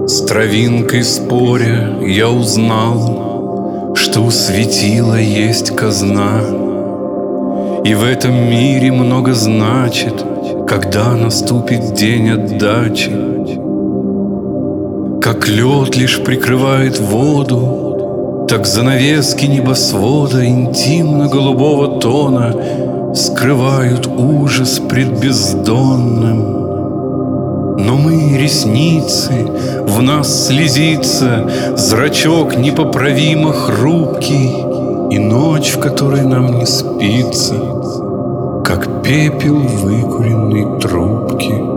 С травинкой споря я узнал, что у светила есть казна, и в этом мире много значит, когда наступит день отдачи. Как лед лишь прикрывает воду, так занавески небосвода интимно-голубого тона скрывают ужас пред бездонным. Но мы, ресницы, в нас слезится зрачок непоправимо хрупкий, и ночь, в которой нам не спится, как пепел выкуренной трубки.